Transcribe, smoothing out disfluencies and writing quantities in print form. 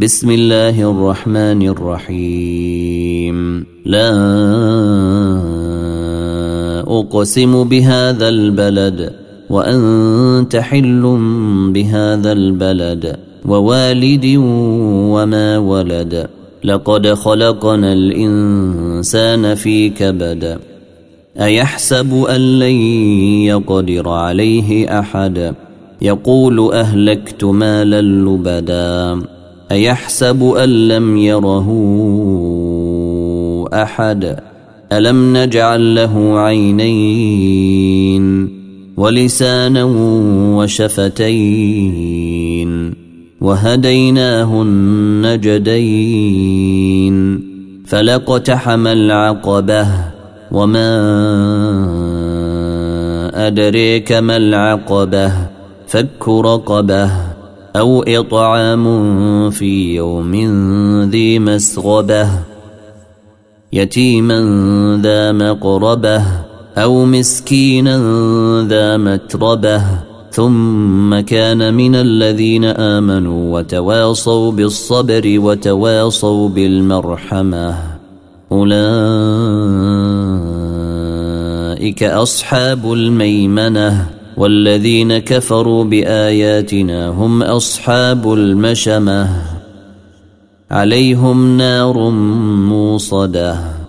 بسم الله الرحمن الرحيم لا أقسم بهذا البلد وأنت حل بهذا البلد ووالد وما ولد لقد خلقنا الإنسان في كبد أيحسب أن لن يقدر عليه أحد يقول أهلكت مالا لبدا أيحسب أن لم يره أحد ألم نجعل له عينين ولسانا وشفتين وهديناه النجدين فلاقتحم العقبة وما أدريك ما العقبة فك رقبة أو إطعام في يوم ذي مسغبة يتيما ذا مقربة أو مسكينا ذا متربة ثم كان من الذين آمنوا وتواصوا بالصبر وتواصوا بالمرحمة أولئك أصحاب الميمنة والذين كفروا بآياتنا هم أصحاب المشأمة عليهم نار موصدة